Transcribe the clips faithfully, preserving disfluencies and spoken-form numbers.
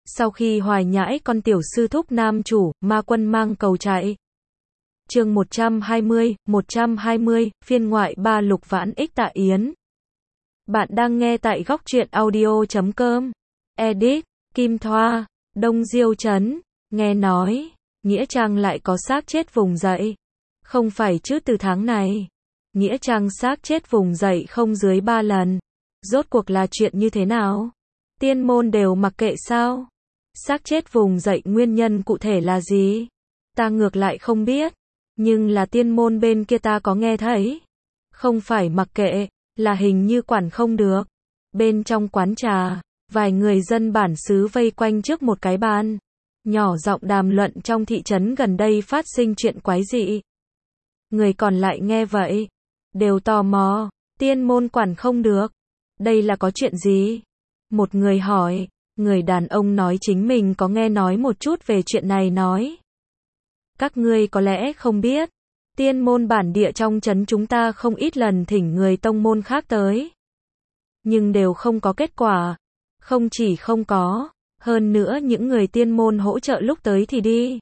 Sau khi hoài nhãi con tiểu sư thúc nam chủ, ma quân mang cầu chạy. Chương một trăm hai mươi, một trăm hai mươi, phiên ngoại ba Lục Vãn ích Tạ Yến. Bạn đang nghe tại góc truyện audio chấm com. Edit, Kim Thoa, Đông Diêu Trấn. Nghe nói, Nghĩa Trang lại có xác chết vùng dậy. Không phải chứ, từ tháng này, Nghĩa Trang xác chết vùng dậy không dưới ba lần. Rốt cuộc là chuyện như thế nào? Tiên môn đều mặc kệ sao? Xác chết vùng dậy nguyên nhân cụ thể là gì? Ta ngược lại không biết. Nhưng là tiên môn bên kia ta có nghe thấy. Không phải mặc kệ, là hình như quản không được. Bên trong quán trà, vài người dân bản xứ vây quanh trước một cái bàn. Nhỏ giọng đàm luận trong thị trấn gần đây phát sinh chuyện quái dị. Người còn lại nghe vậy, đều tò mò, tiên môn quản không được. Đây là có chuyện gì? Một người hỏi, người đàn ông nói chính mình có nghe nói một chút về chuyện này nói. Các ngươi có lẽ không biết, tiên môn bản địa trong trấn chúng ta không ít lần thỉnh người tông môn khác tới. Nhưng đều không có kết quả. Không chỉ không có, hơn nữa những người tiên môn hỗ trợ lúc tới thì đi.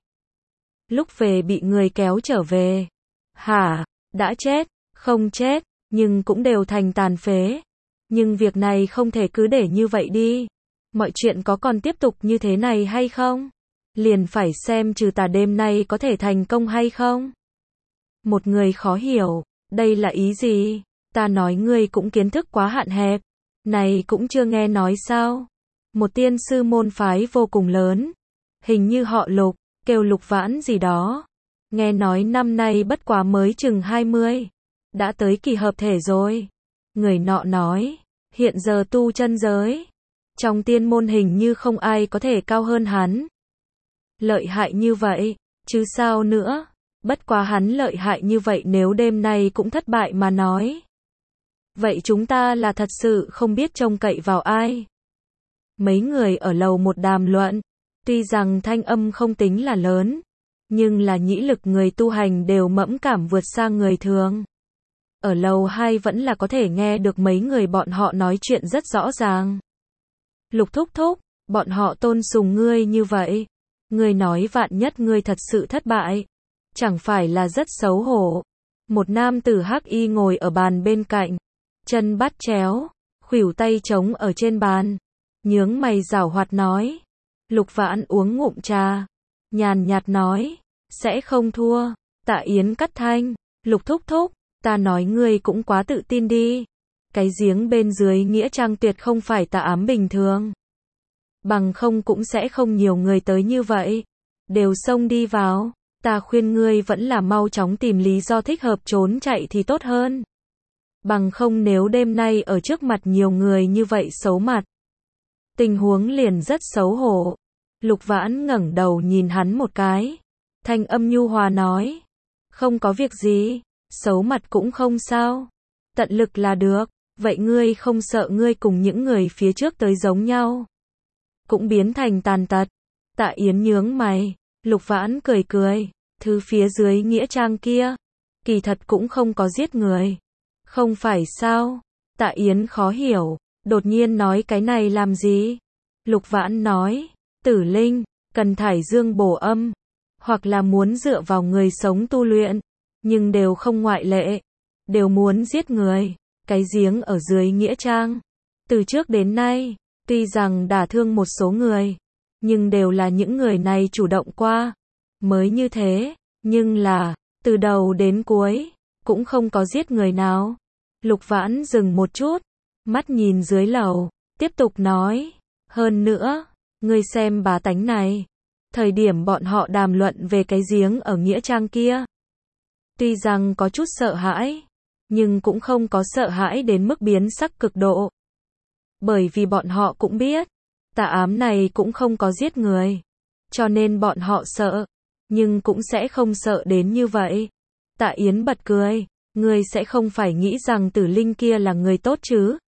Lúc về bị người kéo trở về. Hả, đã chết, không chết, nhưng cũng đều thành tàn phế. Nhưng việc này không thể cứ để như vậy đi. Mọi chuyện có còn tiếp tục như thế này hay không? Liền phải xem trừ tà đêm nay có thể thành công hay không? Một người khó hiểu, đây là ý gì? Ta nói ngươi cũng kiến thức quá hạn hẹp. Này cũng chưa nghe nói sao? Một tiên sư môn phái vô cùng lớn. Hình như họ Lục, kêu Lục Vãn gì đó. Nghe nói năm nay bất quá mới chừng hai mươi. Đã tới kỳ hợp thể rồi. Người nọ nói, hiện giờ tu chân giới. Trong tiên môn hình như không ai có thể cao hơn hắn. Lợi hại như vậy, chứ sao nữa. Bất quá hắn lợi hại như vậy nếu đêm nay cũng thất bại mà nói. Vậy chúng ta là thật sự không biết trông cậy vào ai. Mấy người ở lầu một đàm luận. Tuy rằng thanh âm không tính là lớn. Nhưng là nhĩ lực người tu hành đều mẫn cảm vượt xa người thường. Ở lầu hai vẫn là có thể nghe được mấy người bọn họ nói chuyện rất rõ ràng. Lục thúc thúc, bọn họ tôn sùng ngươi như vậy. Ngươi nói vạn nhất ngươi thật sự thất bại. Chẳng phải là rất xấu hổ. Một nam tử hắc y ngồi ở bàn bên cạnh. Chân bắt chéo, khuỷu tay trống ở trên bàn. Nhướng mày giảo hoạt nói. Lục Vãn uống ngụm trà. Nhàn nhạt nói. Sẽ không thua. Tạ Yến cắt thanh. Lục thúc thúc, ta nói ngươi cũng quá tự tin đi. Cái giếng bên dưới Nghĩa Trang tuyệt không phải tà ám bình thường. Bằng không cũng sẽ không nhiều người tới như vậy. Đều xông đi vào. Ta khuyên ngươi vẫn là mau chóng tìm lý do thích hợp trốn chạy thì tốt hơn. Bằng không nếu đêm nay ở trước mặt nhiều người như vậy xấu mặt. Tình huống liền rất xấu hổ. Lục Vãn ngẩng đầu nhìn hắn một cái. Thanh âm nhu hòa nói. Không có việc gì. Xấu mặt cũng không sao. Tận lực là được. Vậy ngươi không sợ ngươi cùng những người phía trước tới giống nhau. Cũng biến thành tàn tật. Tạ Yến nhướng mày. Lục Vãn cười cười. Thứ phía dưới Nghĩa Trang kia. Kỳ thật cũng không có giết người. Không phải sao? Tạ Yến khó hiểu. Đột nhiên nói cái này làm gì? Lục Vãn nói. Tử linh, cần thải dương bổ âm. Hoặc là muốn dựa vào người sống tu luyện. Nhưng đều không ngoại lệ. Đều muốn giết người. Cái giếng ở dưới Nghĩa Trang. Từ trước đến nay, tuy rằng đả thương một số người. Nhưng đều là những người này chủ động qua. Mới như thế. Nhưng là, từ đầu đến cuối, cũng không có giết người nào. Lục Vãn dừng một chút. Mắt nhìn dưới lầu. Tiếp tục nói. Hơn nữa, ngươi xem bá tánh này. Thời điểm bọn họ đàm luận về cái giếng ở Nghĩa Trang kia. Tuy rằng có chút sợ hãi. Nhưng cũng không có sợ hãi đến mức biến sắc cực độ. Bởi vì bọn họ cũng biết. Tà ám này cũng không có giết người. Cho nên bọn họ sợ. Nhưng cũng sẽ không sợ đến như vậy. Tạ Yến bật cười. Ngươi sẽ không phải nghĩ rằng tử linh kia là người tốt chứ?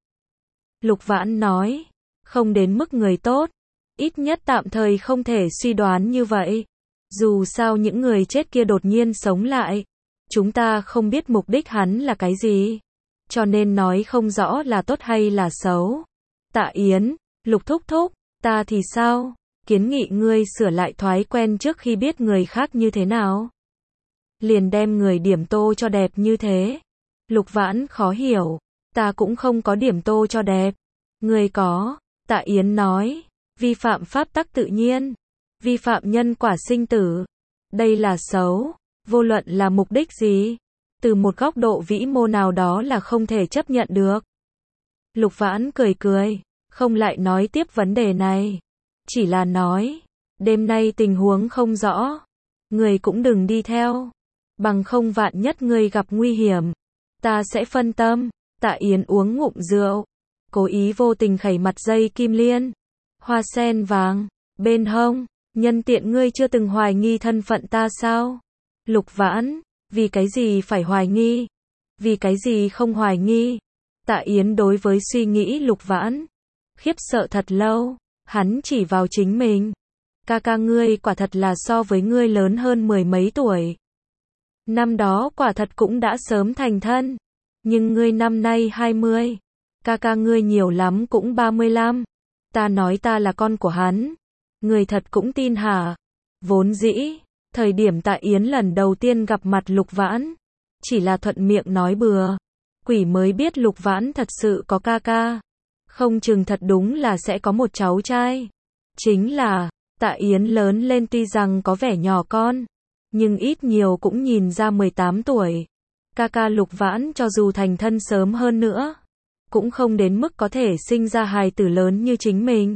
Lục Vãn nói. Không đến mức người tốt. Ít nhất tạm thời không thể suy đoán như vậy. Dù sao những người chết kia đột nhiên sống lại. Chúng ta không biết mục đích hắn là cái gì. Cho nên nói không rõ là tốt hay là xấu. Tạ Yến, Lục thúc thúc, ta thì sao? kiến nghị ngươi sửa lại thói quen trước khi biết người khác như thế nào. Liền đem người điểm tô cho đẹp như thế. Lục Vãn khó hiểu, ta cũng không có điểm tô cho đẹp. Ngươi có, Tạ Yến nói, vi phạm pháp tắc tự nhiên, vi phạm nhân quả sinh tử. Đây là xấu, vô luận là mục đích gì, từ một góc độ vĩ mô nào đó là không thể chấp nhận được. Lục Vãn cười cười, không lại nói tiếp vấn đề này, chỉ là nói, đêm nay tình huống không rõ, người cũng đừng đi theo, bằng không vạn nhất ngươi gặp nguy hiểm, ta sẽ phân tâm. Tạ Yến uống ngụm rượu, cố ý vô tình khẩy mặt dây kim liên, hoa sen vàng, bên hông, nhân tiện ngươi chưa từng hoài nghi thân phận ta sao? Lục Vãn, vì cái gì phải hoài nghi? Vì cái gì không hoài nghi? Tạ Yến đối với suy nghĩ Lục Vãn, khiếp sợ thật lâu, hắn chỉ vào chính mình. Ca ca ngươi quả thật là so với ngươi lớn hơn mười mấy tuổi. Năm đó quả thật cũng đã sớm thành thân, nhưng ngươi năm nay hai mươi, ca ca ngươi nhiều lắm cũng ba mươi lăm. Ta nói ta là con của hắn, ngươi thật cũng tin hả? Vốn dĩ, thời điểm Tạ Yến lần đầu tiên gặp mặt Lục Vãn, chỉ là thuận miệng nói bừa, quỷ mới biết Lục Vãn thật sự có ca ca, không chừng thật đúng là sẽ có một cháu trai. Chính là, Tạ Yến lớn lên tuy rằng có vẻ nhỏ con, nhưng ít nhiều cũng nhìn ra mười tám tuổi. Ca ca Lục Vãn cho dù thành thân sớm hơn nữa, cũng không đến mức có thể sinh ra hài tử lớn như chính mình.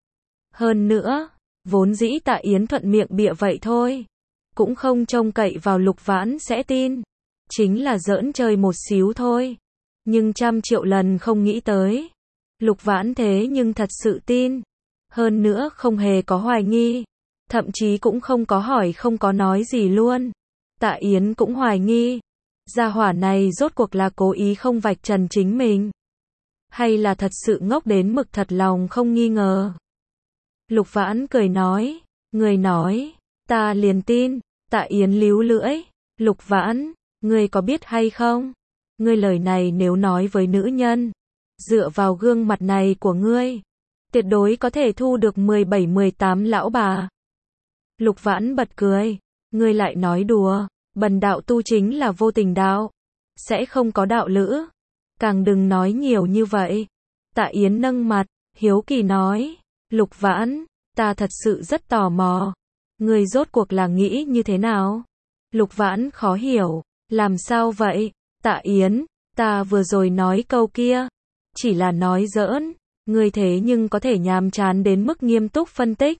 Hơn nữa, vốn dĩ Tạ Yến thuận miệng bịa vậy thôi, cũng không trông cậy vào Lục Vãn sẽ tin, chính là giỡn chơi một xíu thôi. Nhưng trăm triệu lần không nghĩ tới, Lục Vãn thế nhưng thật sự tin, hơn nữa không hề có hoài nghi, thậm chí cũng không có hỏi không có nói gì luôn. Tạ Yến cũng hoài nghi, gia hỏa này rốt cuộc là cố ý không vạch trần chính mình, hay là thật sự ngốc đến mực thật lòng không nghi ngờ. Lục Vãn cười nói, người nói, ta liền tin. Tạ Yến líu lưỡi, Lục Vãn, ngươi có biết hay không? Ngươi lời này nếu nói với nữ nhân, dựa vào gương mặt này của ngươi, tuyệt đối có thể thu được mười bảy mười tám lão bà. Lục Vãn bật cười, ngươi lại nói đùa, bần đạo tu chính là vô tình đạo, sẽ không có đạo lữ, càng đừng nói nhiều như vậy. Tạ Yến nâng mặt, hiếu kỳ nói, Lục Vãn, ta thật sự rất tò mò, ngươi rốt cuộc là nghĩ như thế nào? Lục Vãn khó hiểu, làm sao vậy? Tạ Yến, ta vừa rồi nói câu kia, chỉ là nói giỡn, ngươi thế nhưng có thể nhàm chán đến mức nghiêm túc phân tích.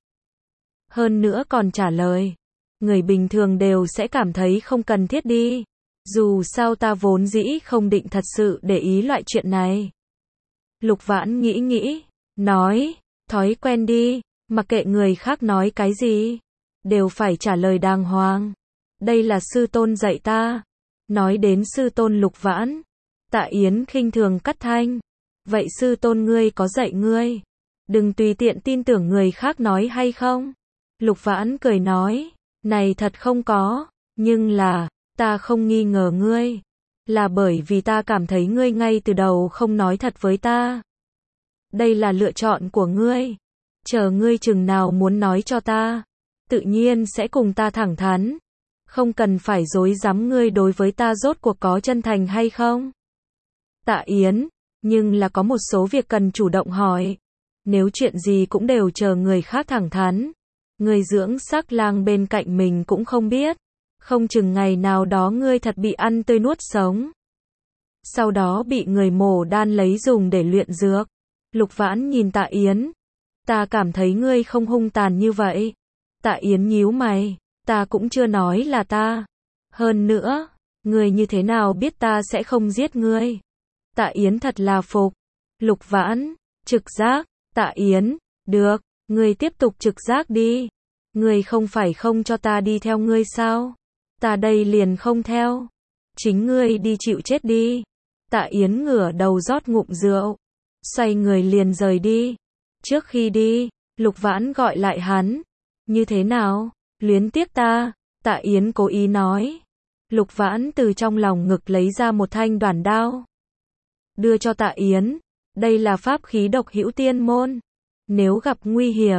Hơn nữa còn trả lời, người bình thường đều sẽ cảm thấy không cần thiết đi. Dù sao ta vốn dĩ không định thật sự để ý loại chuyện này. Lục Vãn nghĩ nghĩ, nói, thói quen đi, mặc kệ người khác nói cái gì, đều phải trả lời đàng hoàng. Đây là sư tôn dạy ta. Nói đến sư tôn Lục Vãn, Tạ Yến khinh thường cắt thanh. Vậy sư tôn ngươi có dạy ngươi? Đừng tùy tiện tin tưởng người khác nói hay không? Lục Vãn cười nói, này thật không có, nhưng là, ta không nghi ngờ ngươi, là bởi vì ta cảm thấy ngươi ngay từ đầu không nói thật với ta. Đây là lựa chọn của ngươi, chờ ngươi chừng nào muốn nói cho ta, tự nhiên sẽ cùng ta thẳng thắn, không cần phải dối dám ngươi đối với ta rốt cuộc có chân thành hay không. Tạ Yến, nhưng là có một số việc cần chủ động hỏi, nếu chuyện gì cũng đều chờ người khác thẳng thắn, người dưỡng sắc lang bên cạnh mình cũng không biết, không chừng ngày nào đó ngươi thật bị ăn tươi nuốt sống, sau đó bị người mổ đan lấy dùng để luyện dược. Lục Vãn nhìn Tạ Yến, ta cảm thấy ngươi không hung tàn như vậy. Tạ Yến nhíu mày, ta cũng chưa nói là ta. Hơn nữa, ngươi như thế nào biết ta sẽ không giết ngươi? Tạ Yến thật là phục. Lục Vãn, trực giác. Tạ Yến, được, ngươi tiếp tục trực giác đi. Ngươi không phải không cho ta đi theo ngươi sao? Ta đây liền không theo. Chính ngươi đi chịu chết đi. Tạ Yến ngửa đầu rót ngụm rượu, xoay người liền rời đi. Trước khi đi, Lục Vãn gọi lại hắn. Như thế nào? Luyến tiếc ta? Tạ Yến cố ý nói. Lục Vãn từ trong lòng ngực lấy ra một thanh đoản đao, đưa cho Tạ Yến. Đây là pháp khí độc hữu tiên môn, nếu gặp nguy hiểm,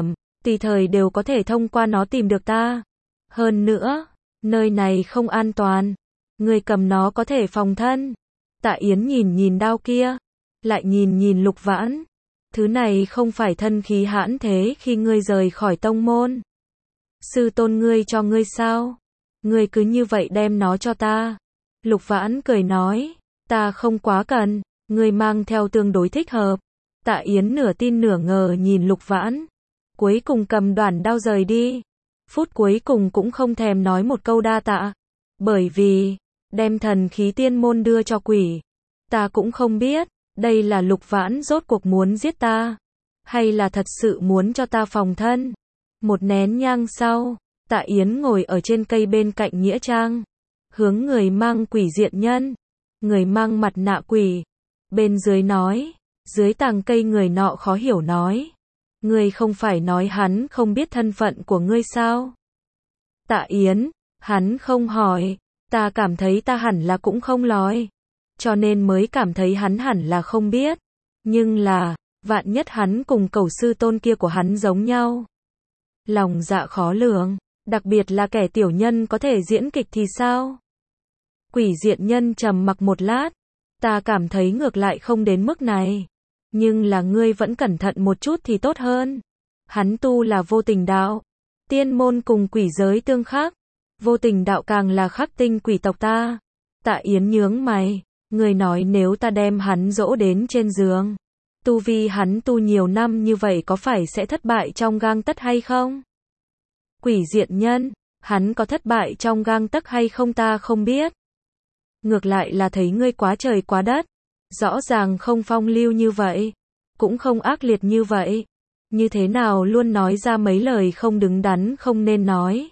tùy thời đều có thể thông qua nó tìm được ta. Hơn nữa, nơi này không an toàn. Ngươi cầm nó có thể phòng thân. Tạ Yến nhìn nhìn đao kia, lại nhìn nhìn Lục Vãn. Thứ này không phải thân khí hãn thế khi ngươi rời khỏi tông môn. Sư tôn ngươi cho ngươi sao? Ngươi cứ như vậy đem nó cho ta. Lục Vãn cười nói, ta không quá cần, ngươi mang theo tương đối thích hợp. Tạ Yến nửa tin nửa ngờ nhìn Lục Vãn, cuối cùng cầm đoản đao rời đi. Phút cuối cùng cũng không thèm nói một câu đa tạ, bởi vì đem thần khí tiên môn đưa cho quỷ. Ta cũng không biết, đây là Lục Vãn rốt cuộc muốn giết ta, hay là thật sự muốn cho ta phòng thân. Một nén nhang sau, Tạ Yến ngồi ở trên cây bên cạnh nghĩa trang, hướng người mang quỷ diện nhân, người mang mặt nạ quỷ, bên dưới nói, dưới tàng cây người nọ khó hiểu nói, ngươi không phải nói hắn không biết thân phận của ngươi sao? Tạ Yến, hắn không hỏi, ta cảm thấy ta hẳn là cũng không nói, cho nên mới cảm thấy hắn hẳn là không biết, nhưng là, vạn nhất hắn cùng cẩu sư tôn kia của hắn giống nhau. Lòng dạ khó lường, đặc biệt là kẻ tiểu nhân có thể diễn kịch thì sao? Quỷ diện nhân trầm mặc một lát, ta cảm thấy ngược lại không đến mức này, nhưng là ngươi vẫn cẩn thận một chút thì tốt hơn. Hắn tu là vô tình đạo, tiên môn cùng quỷ giới tương khắc, vô tình đạo càng là khắc tinh quỷ tộc ta. Tạ Yến nhướng mày, người nói nếu ta đem hắn dỗ đến trên giường, tu vi hắn tu nhiều năm như vậy có phải sẽ thất bại trong gang tấc hay không? Quỷ diện nhân, hắn có thất bại trong gang tấc hay không ta không biết. Ngược lại là thấy ngươi quá trời quá đất, rõ ràng không phong lưu như vậy, cũng không ác liệt như vậy, như thế nào luôn nói ra mấy lời không đứng đắn không nên nói.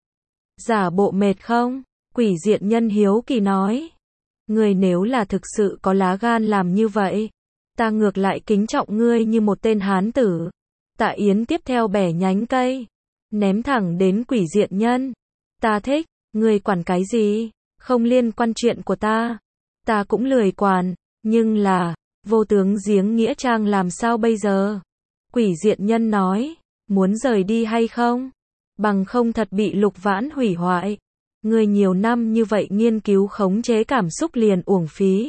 Giả bộ mệt không? Quỷ diện nhân hiếu kỳ nói. Ngươi nếu là thực sự có lá gan làm như vậy, ta ngược lại kính trọng ngươi như một tên hán tử. Tạ Yến tiếp theo bẻ nhánh cây, ném thẳng đến quỷ diện nhân. Ta thích, ngươi quản cái gì? Không liên quan chuyện của ta. Ta cũng lười quản, nhưng là, vô tướng giếng nghĩa trang làm sao bây giờ? Quỷ diện nhân nói, muốn rời đi hay không? Bằng không thật bị Lục Vãn hủy hoại. Ngươi nhiều năm như vậy nghiên cứu khống chế cảm xúc liền uổng phí.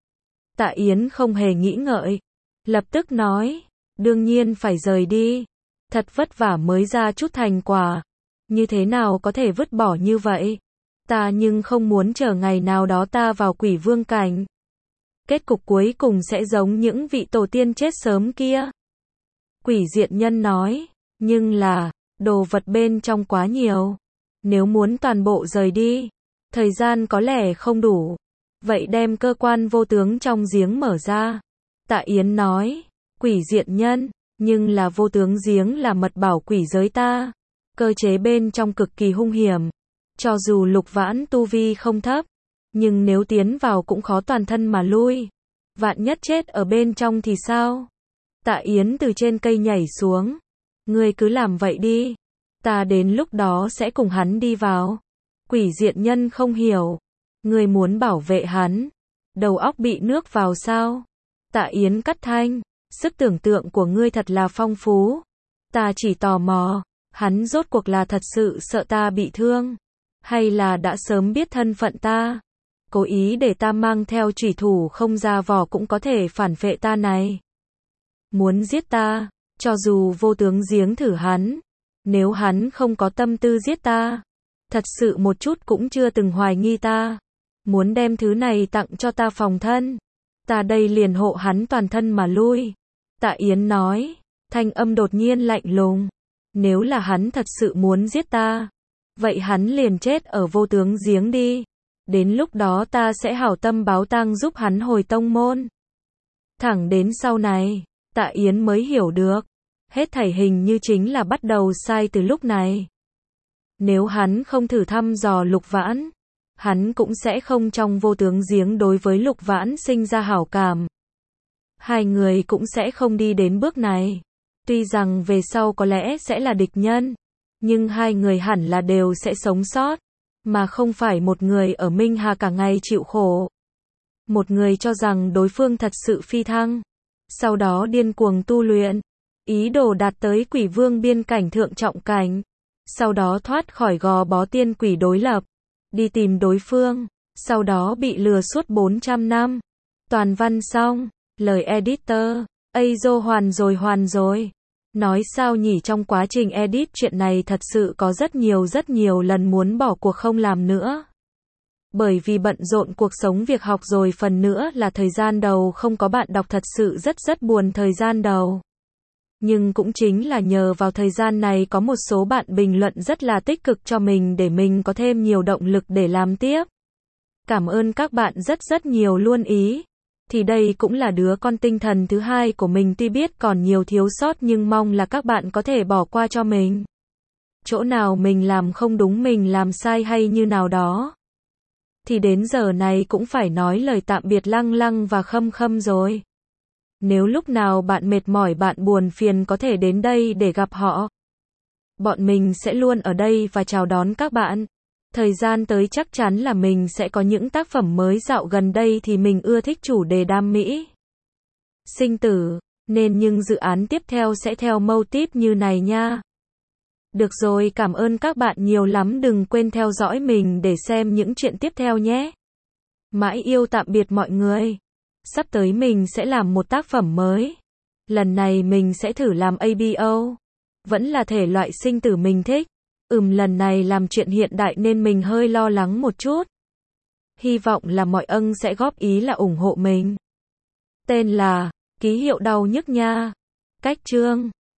Tạ Yến không hề nghĩ ngợi, lập tức nói, đương nhiên phải rời đi. Thật vất vả mới ra chút thành quả, như thế nào có thể vứt bỏ như vậy? Ta nhưng không muốn chờ ngày nào đó ta vào quỷ vương cảnh. Kết cục cuối cùng sẽ giống những vị tổ tiên chết sớm kia. Quỷ diện nhân nói, nhưng là, đồ vật bên trong quá nhiều. Nếu muốn toàn bộ rời đi, thời gian có lẽ không đủ. Vậy đem cơ quan vô tướng trong giếng mở ra. Tạ Yến nói, quỷ diện nhân, nhưng là vô tướng giếng là mật bảo quỷ giới ta. Cơ chế bên trong cực kỳ hung hiểm. Cho dù Lục Vãn tu vi không thấp, nhưng nếu tiến vào cũng khó toàn thân mà lui. Vạn nhất chết ở bên trong thì sao? Tạ Yến từ trên cây nhảy xuống. Ngươi cứ làm vậy đi. Ta đến lúc đó sẽ cùng hắn đi vào. Quỷ diện nhân không hiểu. Ngươi muốn bảo vệ hắn. Đầu óc bị nước vào sao? Tạ Yến cắt thanh. Sức tưởng tượng của ngươi thật là phong phú. Ta chỉ tò mò. Hắn rốt cuộc là thật sự sợ ta bị thương, hay là đã sớm biết thân phận ta, cố ý để ta mang theo chủy thủ không ra vỏ cũng có thể phản vệ ta này. Muốn giết ta, cho dù vô tướng giếng thử hắn, nếu hắn không có tâm tư giết ta, thật sự một chút cũng chưa từng hoài nghi ta, muốn đem thứ này tặng cho ta phòng thân, ta đây liền hộ hắn toàn thân mà lui. Tạ Yến nói, thanh âm đột nhiên lạnh lùng, nếu là hắn thật sự muốn giết ta, vậy hắn liền chết ở vô tướng giếng đi. Đến lúc đó ta sẽ hảo tâm báo tang giúp hắn hồi tông môn. Thẳng đến sau này, Tạ Yến mới hiểu được. Hết thảy hình như chính là bắt đầu sai từ lúc này. Nếu hắn không thử thăm dò Lục Vãn, hắn cũng sẽ không trong vô tướng giếng đối với Lục Vãn sinh ra hảo cảm. Hai người cũng sẽ không đi đến bước này. Tuy rằng về sau có lẽ sẽ là địch nhân, nhưng hai người hẳn là đều sẽ sống sót, mà không phải một người ở Minh Hà cả ngày chịu khổ. Một người cho rằng đối phương thật sự phi thăng, sau đó điên cuồng tu luyện, ý đồ đạt tới quỷ vương biên cảnh thượng trọng cảnh. Sau đó thoát khỏi gò bó tiên quỷ đối lập, đi tìm đối phương, sau đó bị lừa suốt bốn trăm năm. Toàn văn xong, lời editor, Azo hoàn rồi hoàn rồi. Nói sao nhỉ, trong quá trình edit chuyện này thật sự có rất nhiều rất nhiều lần muốn bỏ cuộc không làm nữa. Bởi vì bận rộn cuộc sống việc học rồi, phần nữa là thời gian đầu không có bạn đọc thật sự rất rất buồn thời gian đầu. Nhưng cũng chính là nhờ vào thời gian này có một số bạn bình luận rất là tích cực cho mình để mình có thêm nhiều động lực để làm tiếp. Cảm ơn các bạn rất rất nhiều luôn ý. Thì đây cũng là đứa con tinh thần thứ hai của mình, tuy biết còn nhiều thiếu sót nhưng mong là các bạn có thể bỏ qua cho mình. Chỗ nào mình làm không đúng, mình làm sai hay như nào đó. Thì đến giờ này cũng phải nói lời tạm biệt Lăng Lăng và Khâm Khâm rồi. Nếu lúc nào bạn mệt mỏi, bạn buồn phiền có thể đến đây để gặp họ. Bọn mình sẽ luôn ở đây và chào đón các bạn. Thời gian tới chắc chắn là mình sẽ có những tác phẩm mới. Dạo gần đây thì mình ưa thích chủ đề đam mỹ, sinh tử, nên những dự án tiếp theo sẽ theo mâu típ như này nha. Được rồi, cảm ơn các bạn nhiều lắm, đừng quên theo dõi mình để xem những chuyện tiếp theo nhé. Mãi yêu tạm biệt mọi người. Sắp tới mình sẽ làm một tác phẩm mới. Lần này mình sẽ thử làm a bê o. Vẫn là thể loại sinh tử mình thích. Ừm lần này làm chuyện hiện đại nên mình hơi lo lắng một chút. Hy vọng là mọi ân sẽ góp ý là ủng hộ mình. Tên là Ký hiệu đau nhức nha. Cách chương